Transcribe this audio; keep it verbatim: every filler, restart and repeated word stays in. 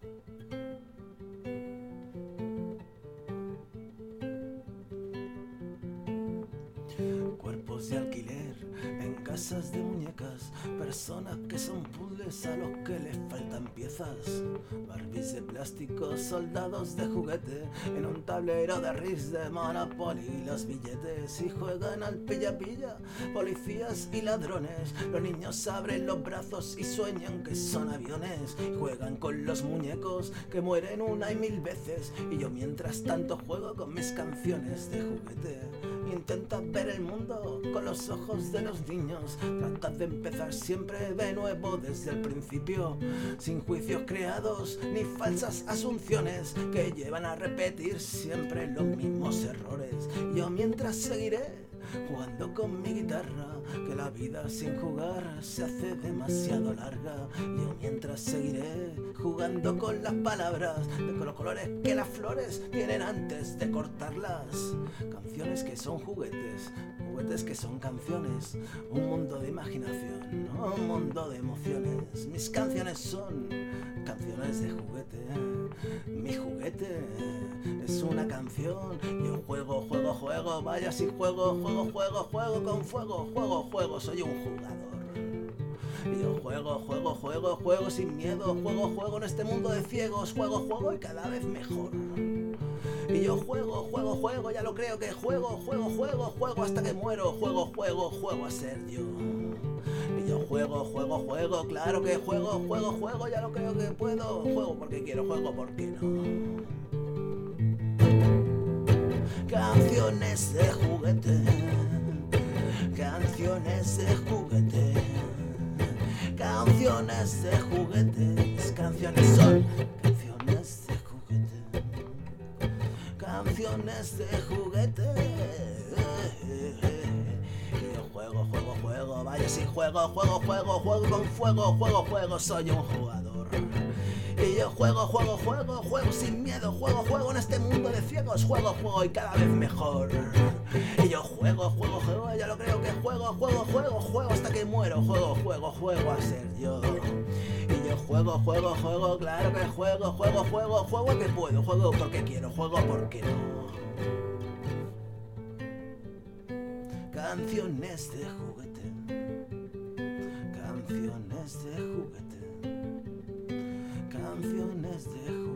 Cuerpos de alquiler en casas de muñecas, personas que son puzzles a los que les faltan piezas, Barbies de plástico, soldados de juguete, en un tablero de Risk de Monopoly los billetes, y juegan al pilla-pilla, policías y ladrones. Los niños abren los brazos y sueñan que son aviones, y juegan con los muñecos que mueren una y mil veces, y yo mientras tanto juego con mis canciones de juguete. Intenta ver el mundo con los ojos de los niños, trata de empezar siempre de nuevo desde el principio, sin juicios creados ni falsas asunciones que llevan a repetir siempre los mismos errores. Yo mientras seguiré jugando con mi guitarra, que la vida sin jugar se hace demasiado larga. Yo mientras seguiré jugando con las palabras, de con los colores que las flores tienen antes de cortarlas. Canciones que son juguetes, juguetes que son canciones, un mundo de imaginación, un mundo de emociones. Mis canciones son canciones de juguete, mi juguete es una canción. Yo juego, juego, juego, vaya si juego, juego, juego, juego con fuego, juego, juego, soy un jugador. Yo juego, juego, juego, juego sin miedo, juego, juego en este mundo de ciegos, juego, juego y cada vez mejor. Y yo juego, juego, juego, ya lo creo que juego, juego, juego, juego hasta que muero, juego, juego, juego a ser yo. Y yo juego, juego, juego, claro que juego, juego, juego, ya lo creo que puedo, juego porque quiero, juego porque no. Canciones de juguete, canciones de juguete, canciones de juguete, mis canciones son canciones de juguete, canciones de juguete. Y yo juego, juego, juego, vaya si juego, juego, juego, juego con fuego, juego, juego, soy un jugador. Y yo juego, juego, juego, juego sin miedo, juego, juego en este mundo de ciegos, juego, juego y cada vez mejor. Y yo juego, juego, juego, ya lo creo que juego, juego, juego, juego hasta que muero, juego, juego, juego a ser yo. Y yo juego, juego, juego, claro que juego, juego, juego, juego que puedo, juego porque quiero, juego porque no. Canciones de juguete, canciones de juguete, canciones de juguete.